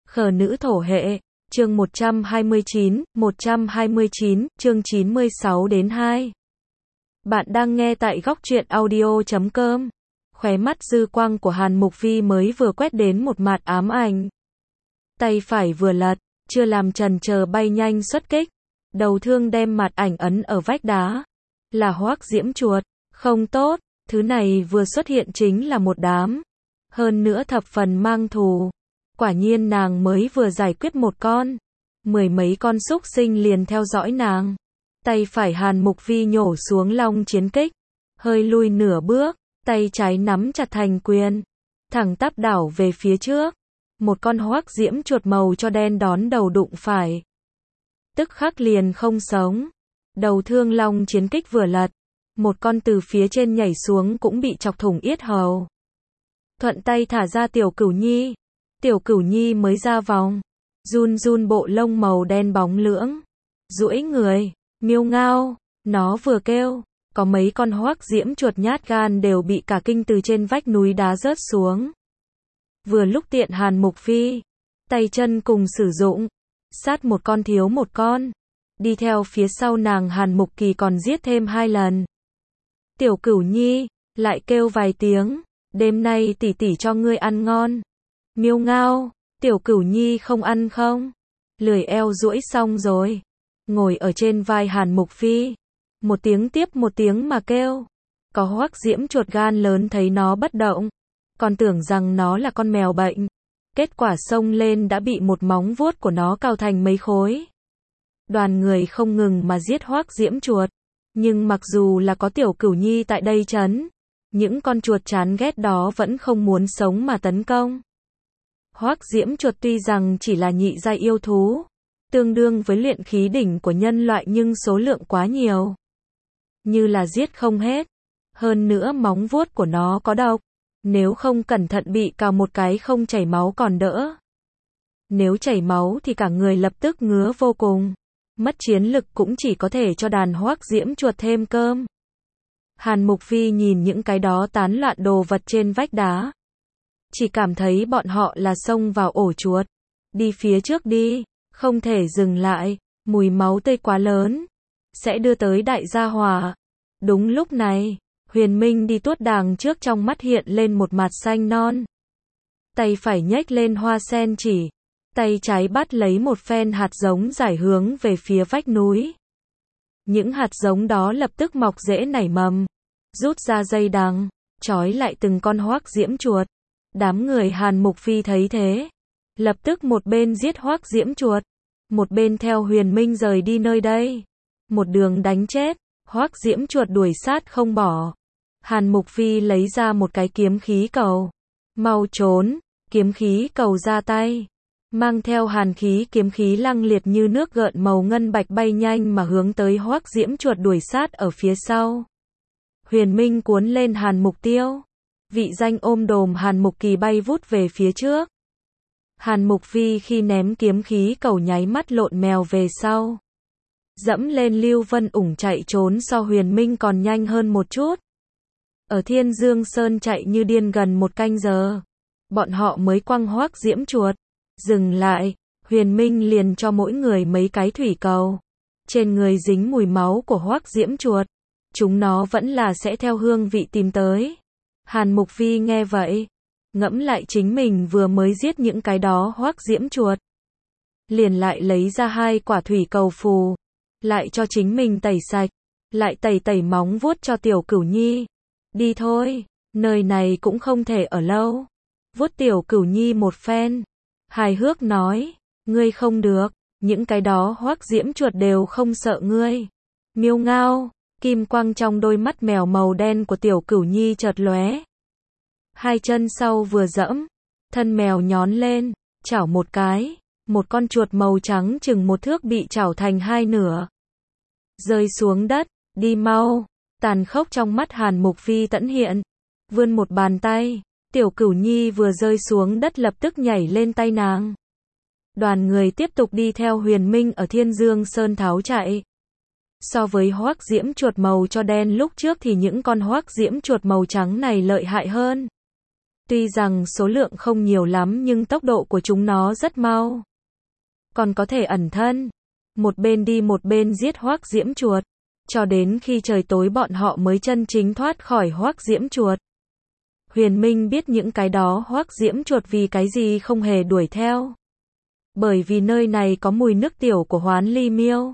Khờ nữ thổ hệ, chương 129, chương 96 đến 2. Bạn đang nghe tại góc truyện audio.com. Khóe mắt dư quang của Hàn Mục Vi mới vừa quét đến một mạt ám ảnh. Tay phải vừa lật, chưa làm chần chờ bay nhanh xuất kích. Đầu thương đem mạt ảnh ấn ở vách đá. Là Hoắc Diễm Chuột. Không tốt, thứ này vừa xuất hiện chính là một đám. Hơn nữa thập phần mang thù. Quả nhiên nàng mới vừa giải quyết một con. Mười mấy con súc sinh liền theo dõi nàng. Tay phải Hàn Mục Vi nhổ xuống long chiến kích. Hơi lui nửa bước, tay trái nắm chặt thành quyền. Thẳng tắp đảo về phía trước. Một con Hoắc Diễm Chuột màu cho đen đón đầu đụng phải. Tức khắc liền không sống. Đầu thương long chiến kích vừa lật. Một con từ phía trên nhảy xuống cũng bị chọc thủng yết hầu. Thuận tay thả ra Tiểu Cửu Nhi. Tiểu Cửu Nhi mới ra vòng. Run run bộ lông màu đen bóng lưỡng. Duỗi người. Miêu ngao. Nó vừa kêu. Có mấy con Hoắc Diễm Chuột nhát gan đều bị cả kinh từ trên vách núi đá rớt xuống. Vừa lúc tiện Hàn Mục Phi. Tay chân cùng sử dụng. Sát một con thiếu một con. Đi theo phía sau nàng Hàn Mục Kỳ còn giết thêm 2 lần. Tiểu Cửu Nhi. Lại kêu vài tiếng. Đêm nay tỷ tỷ cho ngươi ăn ngon. Miêu ngao. Tiểu Cửu Nhi không ăn không? Lười eo duỗi xong rồi. Ngồi ở trên vai Hàn Mục Phi. Một tiếng tiếp một tiếng mà kêu. Có Hoắc Diễm Chuột gan lớn thấy nó bất động. Còn tưởng rằng nó là con mèo bệnh. Kết quả xông lên đã bị một móng vuốt của nó cào thành mấy khối. Đoàn người không ngừng mà giết Hoắc Diễm Chuột. Nhưng mặc dù là có Tiểu Cửu Nhi tại đây trấn, những con chuột chán ghét đó vẫn không muốn sống mà tấn công. Hoắc Diễm Chuột tuy rằng chỉ là nhị giai yêu thú, tương đương với luyện khí đỉnh của nhân loại nhưng số lượng quá nhiều. Như là giết không hết. Hơn nữa móng vuốt của nó có độc. Nếu không cẩn thận bị cào một cái không chảy máu còn đỡ. Nếu chảy máu thì cả người lập tức ngứa vô cùng. Mất chiến lực cũng chỉ có thể cho đàn Hoắc Diễm Chuột thêm cơm. Hàn Mục Phi nhìn những cái đó tán loạn đồ vật trên vách đá. Chỉ cảm thấy bọn họ là xông vào ổ chuột. Đi phía trước đi, không thể dừng lại, mùi máu tươi quá lớn. Sẽ đưa tới đại gia hỏa. Đúng lúc này, Huyền Minh đi tuốt đàng trước trong mắt hiện lên một mặt xanh non. Tay phải nhếch lên hoa sen chỉ. Tay trái bắt lấy một phen hạt giống giải hướng về phía vách núi. Những hạt giống đó lập tức mọc rễ nảy mầm. Rút ra dây đằng, trói lại từng con Hoắc Diễm Chuột. Đám người Hàn Mục Phi thấy thế. Lập tức một bên giết Hoắc Diễm Chuột. Một bên theo Huyền Minh rời đi nơi đây. Một đường đánh chết. Hoắc Diễm Chuột đuổi sát không bỏ. Hàn Mục Phi lấy ra một cái kiếm khí cầu. Mau trốn. Kiếm khí cầu ra tay. Mang theo hàn khí kiếm khí lăng liệt như nước gợn màu ngân bạch bay nhanh mà hướng tới Hoắc Diễm Chuột đuổi sát ở phía sau. Huyền Minh cuốn lên Hàn Mục Tiêu. Vị danh ôm đồm Hàn Mục Kỳ bay vút về phía trước. Hàn Mục Phi khi ném kiếm khí cầu nháy mắt lộn mèo về sau. Dẫm lên Lưu Vân ủng chạy trốn so Huyền Minh còn nhanh hơn một chút. Ở Thiên Dương Sơn chạy như điên gần 1 canh giờ. Bọn họ mới quăng Hoắc Diễm Chuột. Dừng lại, Huyền Minh liền cho mỗi người mấy cái thủy cầu. Trên người dính mùi máu của Hoắc Diễm Chuột. Chúng nó vẫn là sẽ theo hương vị tìm tới. Hàn Mục Phi nghe vậy. Ngẫm lại chính mình vừa mới giết những cái đó Hoắc Diễm Chuột. Liền lại lấy ra 2 quả thủy cầu phù. Lại cho chính mình tẩy sạch. Lại tẩy móng vuốt cho Tiểu Cửu Nhi. Đi thôi, nơi này cũng không thể ở lâu. Vuốt Tiểu Cửu Nhi một phen. Hài hước nói, ngươi không được, những cái đó Hoắc Diễm Chuột đều không sợ ngươi. Miêu ngao, kim quang trong đôi mắt mèo màu đen của Tiểu Cửu Nhi chợt lóe. 2 chân sau vừa dẫm, thân mèo nhón lên, chảo một cái, một con chuột màu trắng chừng 1 thước bị chảo thành 2 nửa. Rơi xuống đất, đi mau, tàn khốc trong mắt Hàn Mục Phi tẫn hiện, vươn một bàn tay. Tiểu Cửu Nhi vừa rơi xuống đất lập tức nhảy lên tay nàng. Đoàn người tiếp tục đi theo Huyền Minh ở Thiên Dương Sơn tháo chạy. So với Hoắc Diễm Chuột màu cho đen lúc trước thì những con Hoắc Diễm Chuột màu trắng này lợi hại hơn. Tuy rằng số lượng không nhiều lắm nhưng tốc độ của chúng nó rất mau. Còn có thể ẩn thân. Một bên đi một bên giết Hoắc Diễm Chuột. Cho đến khi trời tối bọn họ mới chân chính thoát khỏi Hoắc Diễm Chuột. Huyền Minh biết những cái đó Hoắc Diễm Chuột vì cái gì không hề đuổi theo. Bởi vì nơi này có mùi nước tiểu của Hoán Ly Miêu.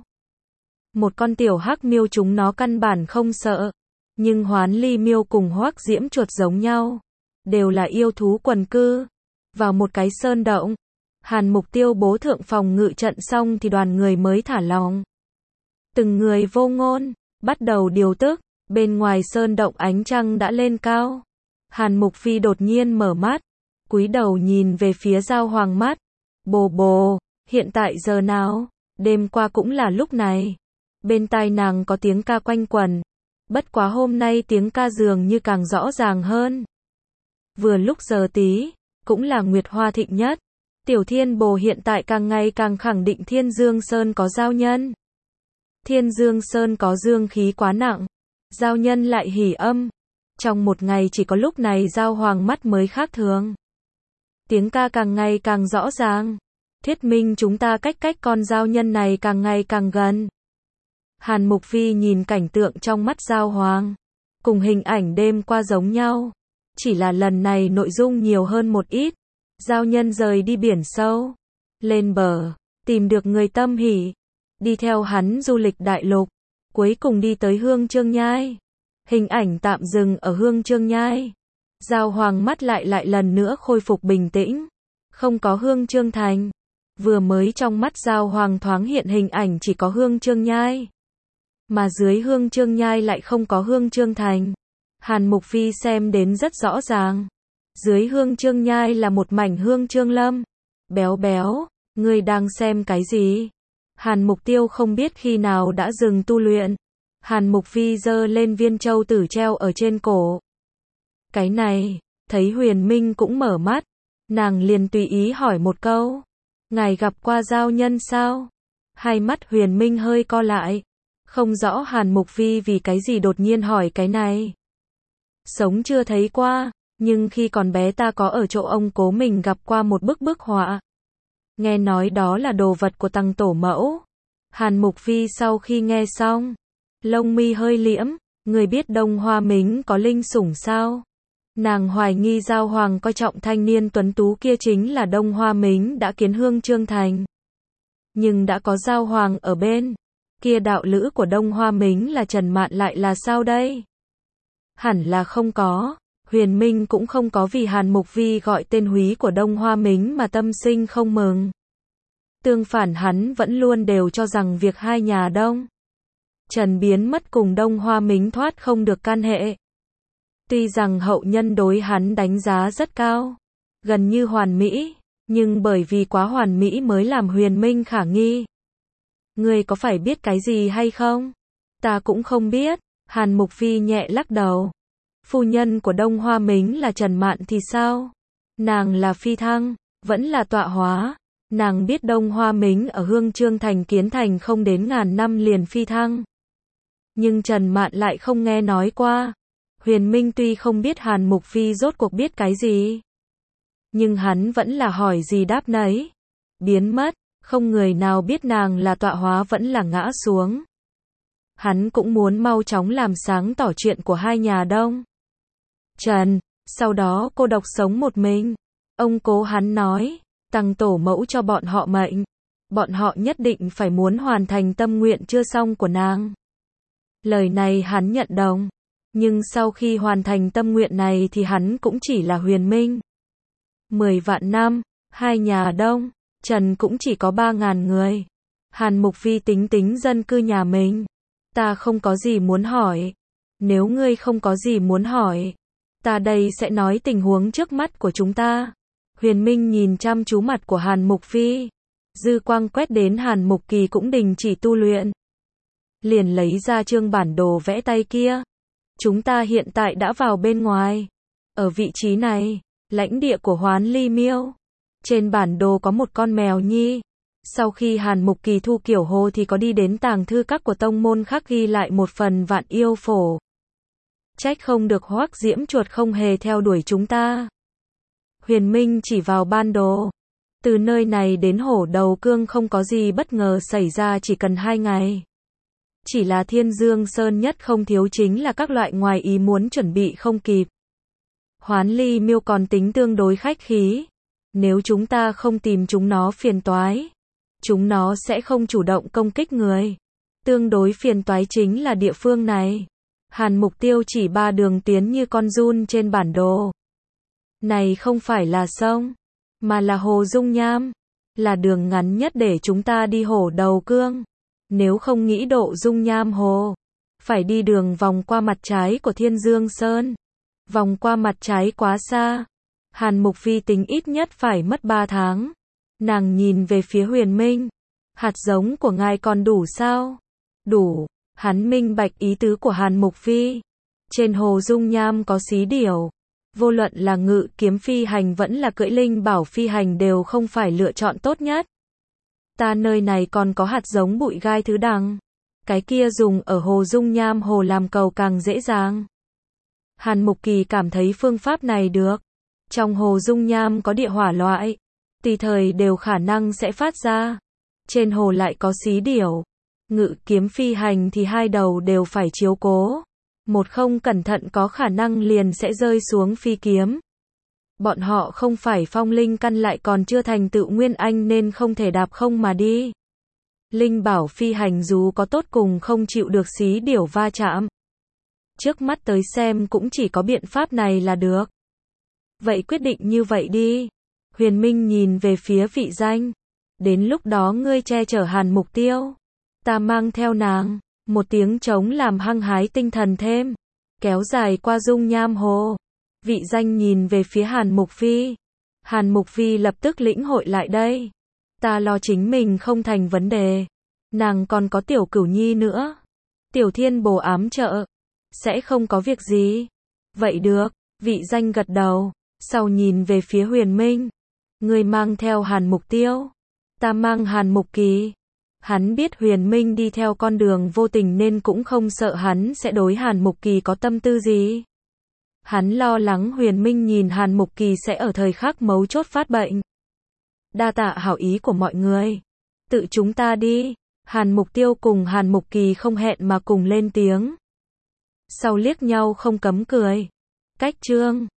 Một con tiểu hắc miêu chúng nó căn bản không sợ. Nhưng Hoán Ly Miêu cùng Hoắc Diễm Chuột giống nhau. Đều là yêu thú quần cư. Vào một cái sơn động. Hàn Mục Tiêu bố thượng phòng ngự trận xong thì đoàn người mới thả lỏng. Từng người vô ngôn. Bắt đầu điều tức. Bên ngoài sơn động ánh trăng đã lên cao. Hàn Mục Phi đột nhiên mở mắt. Cúi đầu nhìn về phía Giao Hoàng mắt. Bồ bồ, hiện tại giờ nào? Đêm qua cũng là lúc này. Bên tai nàng có tiếng ca quanh quẩn. Bất quá hôm nay tiếng ca dường như càng rõ ràng hơn. Vừa lúc giờ tí, cũng là nguyệt hoa thịnh nhất. Tiểu Thiên Bồ hiện tại càng ngày càng khẳng định Thiên Dương Sơn có giao nhân. Thiên Dương Sơn có dương khí quá nặng. Giao nhân lại hỉ âm. Trong một ngày chỉ có lúc này Giao Hoàng mắt mới khác thường. Tiếng ca càng ngày càng rõ ràng. Thuyết minh chúng ta cách con giao nhân này càng ngày càng gần. Hàn Mục Phi nhìn cảnh tượng trong mắt Giao Hoàng. Cùng hình ảnh đêm qua giống nhau. Chỉ là lần này nội dung nhiều hơn một ít. Giao nhân rời đi biển sâu. Lên bờ. Tìm được người tâm hỉ. Đi theo hắn du lịch đại lục. Cuối cùng đi tới Hương Trương Nhai. Hình ảnh tạm dừng ở Hương Trương Nhai. Giao Hoàng mắt lại lần nữa khôi phục bình tĩnh. Không có Hương Trương Thành. Vừa mới trong mắt Giao Hoàng thoáng hiện hình ảnh chỉ có Hương Trương Nhai. Mà dưới Hương Trương Nhai lại không có Hương Trương Thành. Hàn Mục Phi xem đến rất rõ ràng. Dưới Hương Trương Nhai là một mảnh Hương Trương Lâm. Béo béo, ngươi đang xem cái gì? Hàn Mục Tiêu không biết khi nào đã dừng tu luyện. Hàn Mục Phi giơ lên viên châu tử treo ở trên cổ. Cái này, thấy Huyền Minh cũng mở mắt. Nàng liền tùy ý hỏi một câu. Ngài gặp qua giao nhân sao? Hai mắt Huyền Minh hơi co lại. Không rõ Hàn Mục Phi vì cái gì đột nhiên hỏi cái này. Sống chưa thấy qua, nhưng khi còn bé ta có ở chỗ ông cố mình gặp qua một bức họa. Nghe nói đó là đồ vật của Tăng Tổ Mẫu. Hàn Mục Phi sau khi nghe xong, lông mi hơi liễm, người biết Đông Hoa Mính có linh sủng sao? Nàng hoài nghi Giao Hoàng coi trọng thanh niên tuấn tú kia chính là Đông Hoa Mính đã kiến Hương Trương Thành. Nhưng đã có Giao Hoàng ở bên, kia đạo lữ của Đông Hoa Mính là Trần Mạn lại là sao đây? Hẳn là không có. Huyền Minh cũng không có vì Hàn Mục Vi gọi tên húy của Đông Hoa Mính mà tâm sinh không mừng. Tương phản hắn vẫn luôn đều cho rằng việc hai nhà Đông Trần biến mất cùng Đông Hoa Mính thoát không được can hệ. Tuy rằng hậu nhân đối hắn đánh giá rất cao, gần như hoàn mỹ, nhưng bởi vì quá hoàn mỹ mới làm Huyền Minh khả nghi. Ngươi có phải biết cái gì hay không? Ta cũng không biết. Hàn Mục Phi nhẹ lắc đầu. Phu nhân của Đông Hoa Mính là Trần Mạn thì sao? Nàng là phi thăng, vẫn là tọa hóa. Nàng biết Đông Hoa Mính ở Hương Trương Thành kiến thành không đến ngàn năm liền phi thăng. Nhưng Trần Mạn lại không nghe nói qua. Huyền Minh tuy không biết Hàn Mục Phi rốt cuộc biết cái gì, nhưng hắn vẫn là hỏi gì đáp nấy. Biến mất, không người nào biết nàng là tọa hóa vẫn là ngã xuống. Hắn cũng muốn mau chóng làm sáng tỏ chuyện của hai nhà Đông Trần, sau đó cô độc sống một mình. Ông cố hắn nói, Tăng Tổ Mẫu cho bọn họ mệnh, bọn họ nhất định phải muốn hoàn thành tâm nguyện chưa xong của nàng. Lời này hắn nhận đồng, nhưng sau khi hoàn thành tâm nguyện này thì hắn cũng chỉ là Huyền Minh. 10 vạn năm, hai nhà Đông Trần cũng chỉ có 3.000 người. Hàn Mục Phi tính dân cư nhà mình. Ta không có gì muốn hỏi. Nếu ngươi không có gì muốn hỏi, ta đây sẽ nói tình huống trước mắt của chúng ta. Huyền Minh nhìn chăm chú mặt của Hàn Mục Phi. Dư quang quét đến Hàn Mục Kỳ cũng đình chỉ tu luyện. Liền lấy ra chương bản đồ vẽ tay kia. Chúng ta hiện tại đã vào bên ngoài. Ở vị trí này, lãnh địa của Hoán Ly Miêu. Trên bản đồ có một con mèo nhi. Sau khi Hàn Mục Kỳ thu kiểu hồ thì có đi đến tàng thư các của tông môn khác ghi lại một phần vạn yêu phổ. Trách không được Hoắc Diễm Chuột không hề theo đuổi chúng ta. Huyền Minh chỉ vào ban đồ. Từ nơi này đến Hổ Đầu Cương không có gì bất ngờ xảy ra, chỉ cần 2 ngày. Chỉ là Thiên Dương Sơn nhất không thiếu chính là các loại ngoài ý muốn chuẩn bị không kịp. Hoán Ly Miêu còn tính tương đối khách khí. Nếu chúng ta không tìm chúng nó phiền toái, chúng nó sẽ không chủ động công kích người. Tương đối phiền toái chính là địa phương này. Hàn Mục Tiêu chỉ 3 đường tiến như con giun trên bản đồ. Này không phải là sông, mà là hồ dung nham. Là đường ngắn nhất để chúng ta đi Hổ Đầu Cương. Nếu không nghĩ độ dung nham hồ, phải đi đường vòng qua mặt trái của Thiên Dương Sơn. Vòng qua mặt trái quá xa. Hàn Mục Vi tính ít nhất phải mất 3 tháng. Nàng nhìn về phía Huyền Minh. Hạt giống của ngài còn đủ sao? Đủ. Hắn minh bạch ý tứ của Hàn Mục Vi. Trên hồ dung nham có xí điểu. Vô luận là ngự kiếm phi hành vẫn là cưỡi linh bảo phi hành đều không phải lựa chọn tốt nhất. Ta nơi này còn có hạt giống bụi gai thứ đằng. Cái kia dùng ở hồ dung nham hồ làm cầu càng dễ dàng. Hàn Mục Kỳ cảm thấy phương pháp này được. Trong hồ dung nham có địa hỏa loại, tùy thời đều khả năng sẽ phát ra. Trên hồ lại có xí điểu. Ngự kiếm phi hành thì 2 đầu đều phải chiếu cố. Một không cẩn thận có khả năng liền sẽ rơi xuống phi kiếm. Bọn họ không phải phong linh căn lại còn chưa thành tựu nguyên anh nên không thể đạp không mà đi. Linh bảo phi hành dù có tốt cùng không chịu được xí điểu va chạm. Trước mắt tới xem cũng chỉ có biện pháp này là được. Vậy quyết định như vậy đi. Huyền Minh nhìn về phía Vị Danh. Đến lúc đó ngươi che chở Hàn Mục Tiêu. Ta mang theo nàng. Một tiếng trống làm hăng hái tinh thần thêm. Kéo dài qua dung nham hồ. Vị Danh nhìn về phía Hàn Mục Vi. Hàn Mục Vi lập tức lĩnh hội lại đây. Ta lo chính mình không thành vấn đề. Nàng còn có Tiểu Cửu Nhi nữa. Tiểu Thiên bồ ám trợ. Sẽ không có việc gì. Vậy được. Vị Danh gật đầu. Sau nhìn về phía Huyền Minh. Người mang theo Hàn Mục Tiêu. Ta mang Hàn Mục Kỳ. Hắn biết Huyền Minh đi theo con đường vô tình nên cũng không sợ hắn sẽ đối Hàn Mục Kỳ có tâm tư gì. Hắn lo lắng Huyền Minh nhìn Hàn Mục Kỳ sẽ ở thời khắc mấu chốt phát bệnh. Đa tạ hảo ý của mọi người. Tự chúng ta đi. Hàn Mục Tiêu cùng Hàn Mục Kỳ không hẹn mà cùng lên tiếng. Sau liếc nhau không cấm cười. Cách chương